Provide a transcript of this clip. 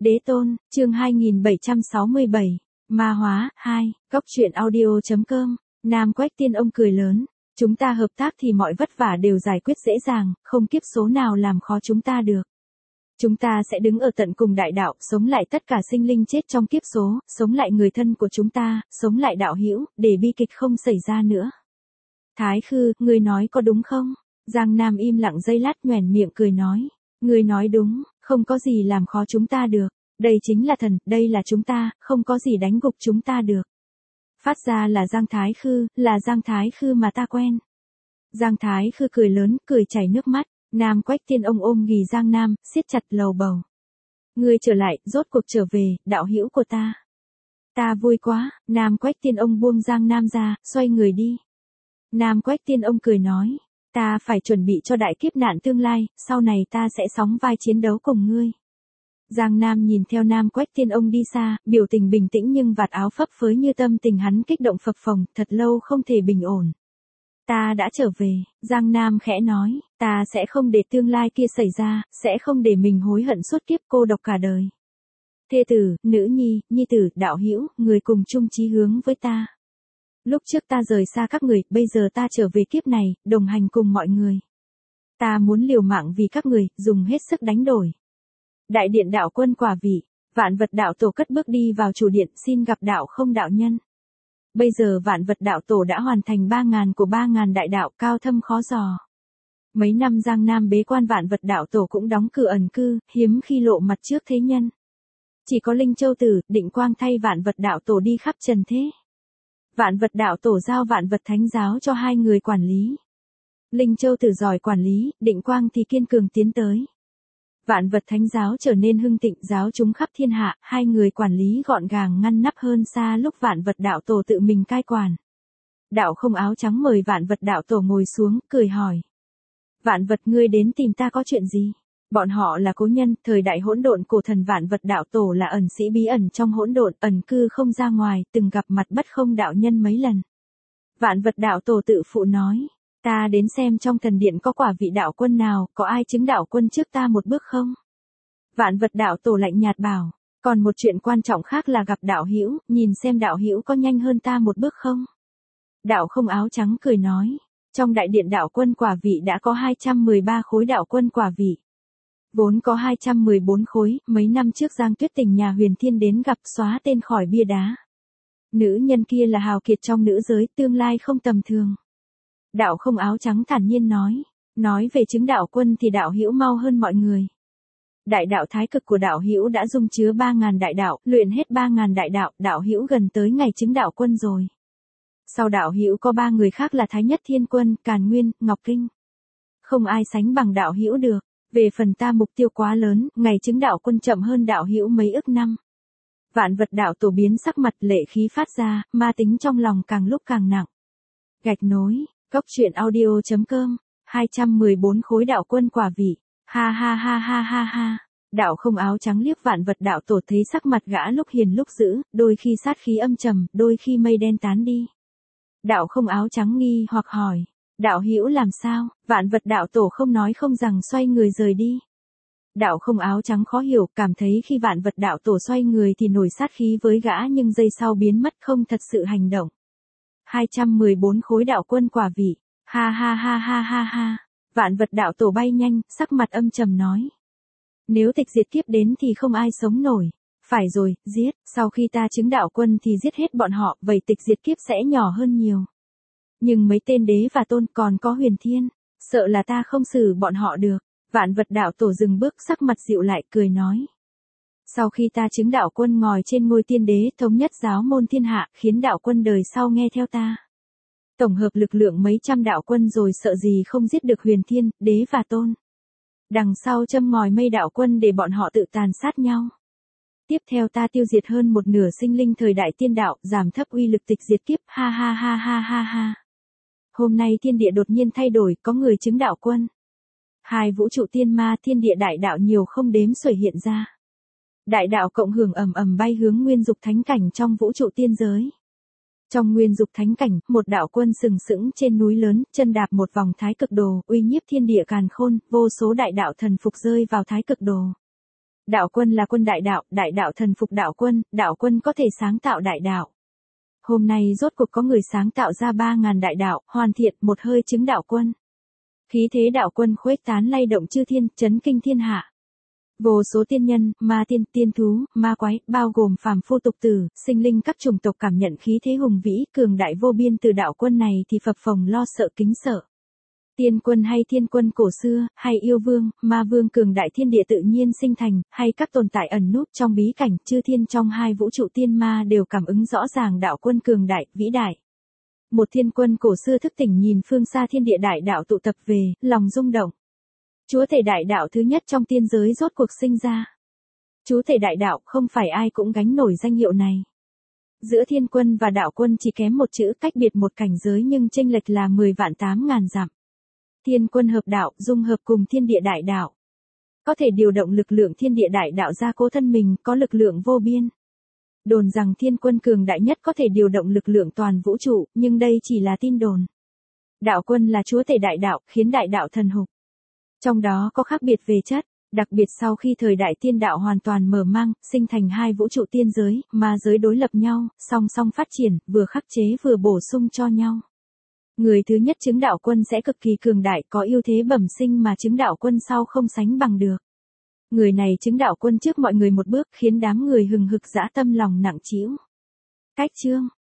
Đế tôn, chương 2767, Ma hóa, 2, góc truyện audio.com, Nam Quách Tiên Ông cười lớn, chúng ta hợp tác thì mọi vất vả đều giải quyết dễ dàng, không kiếp số nào làm khó chúng ta được. Chúng ta sẽ đứng ở tận cùng đại đạo, sống lại tất cả sinh linh chết trong kiếp số, sống lại người thân của chúng ta, sống lại đạo hữu, để bi kịch không xảy ra nữa. Thái Khư, ngươi nói có đúng không? Giang Nam im lặng giây lát nhoẻn miệng cười nói. Ngươi nói đúng, không có gì làm khó chúng ta được. Đây chính là thần, đây là chúng ta, không có gì đánh gục chúng ta được. Phát ra là Giang Thái Khư, là Giang Thái Khư mà ta quen. Giang Thái Khư cười lớn, cười chảy nước mắt. Nam Quách Tiên Ông ôm ghì Giang Nam, siết chặt lầu bầu. Ngươi trở lại, rốt cuộc trở về, đạo hữu của ta. Ta vui quá, Nam Quách Tiên Ông buông Giang Nam ra, xoay người đi. Nam Quách Tiên Ông cười nói, ta phải chuẩn bị cho đại kiếp nạn tương lai, sau này ta sẽ sóng vai chiến đấu cùng ngươi. Giang Nam nhìn theo Nam Quách Tiên Ông đi xa, biểu tình bình tĩnh nhưng vạt áo phấp phới như tâm tình hắn kích động phập phồng, thật lâu không thể bình ổn. Ta đã trở về, Giang Nam khẽ nói, ta sẽ không để tương lai kia xảy ra, sẽ không để mình hối hận suốt kiếp cô độc cả đời. Thê tử, nữ nhi, nhi tử, đạo hữu, người cùng chung chí hướng với ta. Lúc trước ta rời xa các người, bây giờ ta trở về kiếp này, đồng hành cùng mọi người. Ta muốn liều mạng vì các người, dùng hết sức đánh đổi. Đại điện đạo quân quả vị, vạn vật đạo tổ cất bước đi vào chủ điện, xin gặp đạo không đạo nhân. Bây giờ vạn vật đạo tổ đã hoàn thành 3.000 của 3.000 đại đạo cao thâm khó dò. Mấy năm Giang Nam bế quan vạn vật đạo tổ cũng đóng cửa ẩn cư, hiếm khi lộ mặt trước thế nhân. Chỉ có Linh Châu Tử, Định Quang thay vạn vật đạo tổ đi khắp trần thế. Vạn vật đạo tổ giao vạn vật thánh giáo cho hai người quản lý. Linh Châu Tử giỏi quản lý, Định Quang thì kiên cường tiến tới. Vạn vật thánh giáo trở nên hưng thịnh, giáo chúng khắp thiên hạ, hai người quản lý gọn gàng ngăn nắp hơn xa lúc vạn vật đạo tổ tự mình cai quản. Đạo không áo trắng mời vạn vật đạo tổ ngồi xuống, cười hỏi. Vạn vật ngươi đến tìm ta có chuyện gì? Bọn họ là cố nhân, thời đại hỗn độn cổ thần vạn vật đạo tổ là ẩn sĩ bí ẩn trong hỗn độn, ẩn cư không ra ngoài, từng gặp mặt bất không đạo nhân mấy lần. Vạn vật đạo tổ tự phụ nói. Ta đến xem trong thần điện có quả vị đạo quân nào, có ai chứng đạo quân trước ta một bước không? Vạn vật đạo tổ lạnh nhạt bảo, còn một chuyện quan trọng khác là gặp đạo hữu, nhìn xem đạo hữu có nhanh hơn ta một bước không? Đạo không áo trắng cười nói, trong đại điện đạo quân quả vị đã có 213 khối đạo quân quả vị. Vốn có 214 khối, mấy năm trước Giang Tuyết Tình nhà Huyền Thiên đến gặp xóa tên khỏi bia đá. Nữ nhân kia là hào kiệt trong nữ giới, tương lai không tầm thường. Đạo không áo trắng thản nhiên nói về chứng đạo quân thì đạo hữu mau hơn mọi người. Đại đạo thái cực của đạo hữu đã dung chứa 3.000 đại đạo, luyện hết 3.000 đại đạo, đạo hữu gần tới ngày chứng đạo quân rồi. Sau đạo hữu có 3 người khác là Thái Nhất Thiên Quân, Càn Nguyên, Ngọc Kinh. Không ai sánh bằng đạo hữu được. Về phần ta mục tiêu quá lớn, ngày chứng đạo quân chậm hơn đạo hữu mấy ức năm. Vạn vật đạo tổ biến sắc mặt, lệ khí phát ra, ma tính trong lòng càng lúc càng nặng. Gạch nối, góc truyện audio.com, 214 khối đạo quân quả vị. Ha ha ha ha ha ha. Đạo không áo trắng liếc vạn vật đạo tổ thấy sắc mặt gã lúc hiền lúc dữ, đôi khi sát khí âm trầm, đôi khi mây đen tán đi. Đạo không áo trắng nghi hoặc hỏi. Đạo hữu làm sao? Vạn vật đạo tổ không nói không rằng xoay người rời đi. Đạo không áo trắng khó hiểu, cảm thấy khi vạn vật đạo tổ xoay người thì nổi sát khí với gã nhưng giây sau biến mất không thật sự hành động. 214 khối đạo quân quả vị. Ha ha ha ha ha ha. Vạn vật đạo tổ bay nhanh, sắc mặt âm trầm nói. Nếu tịch diệt kiếp đến thì không ai sống nổi. Phải rồi, giết, sau khi ta chứng đạo quân thì giết hết bọn họ, vậy tịch diệt kiếp sẽ nhỏ hơn nhiều. Nhưng mấy tên đế và tôn còn có Huyền Thiên, sợ là ta không xử bọn họ được. Vạn vật đạo tổ dừng bước, sắc mặt dịu lại, cười nói. Sau khi ta chứng đạo quân ngồi trên ngôi tiên đế thống nhất giáo môn thiên hạ, khiến đạo quân đời sau nghe theo ta. Tổng hợp lực lượng mấy trăm đạo quân rồi sợ gì không giết được Huyền Thiên, đế và tôn. Đằng sau châm ngòi mây đạo quân để bọn họ tự tàn sát nhau. Tiếp theo ta tiêu diệt hơn một nửa sinh linh thời đại tiên đạo, giảm thấp uy lực tịch diệt kiếp, ha ha ha ha ha ha. Hôm nay thiên địa đột nhiên thay đổi, có người chứng đạo quân. 2 vũ trụ tiên ma thiên địa đại đạo nhiều không đếm xuể hiện ra. Đại đạo cộng hưởng ầm ầm bay hướng nguyên dục thánh cảnh trong vũ trụ tiên giới. Trong nguyên dục thánh cảnh, một đạo quân sừng sững trên núi lớn, chân đạp một vòng thái cực đồ, uy nhiếp thiên địa càn khôn, vô số đại đạo thần phục rơi vào thái cực đồ. Đạo quân là quân đại đạo thần phục đạo quân có thể sáng tạo đại đạo. Hôm nay rốt cuộc có người sáng tạo ra 3.000 đại đạo, hoàn thiện một hơi chứng đạo quân. Khí thế đạo quân khuếch tán lay động chư thiên, chấn kinh thiên hạ. Vô số tiên nhân, ma tiên, tiên thú, ma quái, bao gồm phàm phu tục tử, sinh linh các chủng tộc cảm nhận khí thế hùng vĩ, cường đại vô biên từ đạo quân này thì phập phồng lo sợ kính sợ. Tiên quân hay thiên quân cổ xưa, hay yêu vương, ma vương cường đại thiên địa tự nhiên sinh thành, hay các tồn tại ẩn núp trong bí cảnh, chư thiên trong hai vũ trụ tiên ma đều cảm ứng rõ ràng đạo quân cường đại, vĩ đại. Một thiên quân cổ xưa thức tỉnh nhìn phương xa thiên địa đại đạo tụ tập về, lòng rung động. Chúa thể đại đạo thứ nhất trong tiên giới rốt cuộc sinh ra. Chúa thể đại đạo không phải ai cũng gánh nổi danh hiệu này. Giữa thiên quân và đạo quân chỉ kém một chữ cách biệt một cảnh giới nhưng chênh lệch là 10.800.000 dặm. Thiên quân hợp đạo, dung hợp cùng thiên địa đại đạo. Có thể điều động lực lượng thiên địa đại đạo ra cố thân mình, có lực lượng vô biên. Đồn rằng thiên quân cường đại nhất có thể điều động lực lượng toàn vũ trụ, nhưng đây chỉ là tin đồn. Đạo quân là chúa tể đại đạo, khiến đại đạo thần hục. Trong đó có khác biệt về chất, đặc biệt sau khi thời đại tiên đạo hoàn toàn mở mang, sinh thành hai vũ trụ tiên giới, ma giới đối lập nhau, song song phát triển, vừa khắc chế vừa bổ sung cho nhau. Người thứ nhất chứng đạo quân sẽ cực kỳ cường đại, có ưu thế bẩm sinh mà chứng đạo quân sau không sánh bằng được. Người này chứng đạo quân trước mọi người một bước khiến đám người hừng hực dã tâm lòng nặng trĩu. Cách chương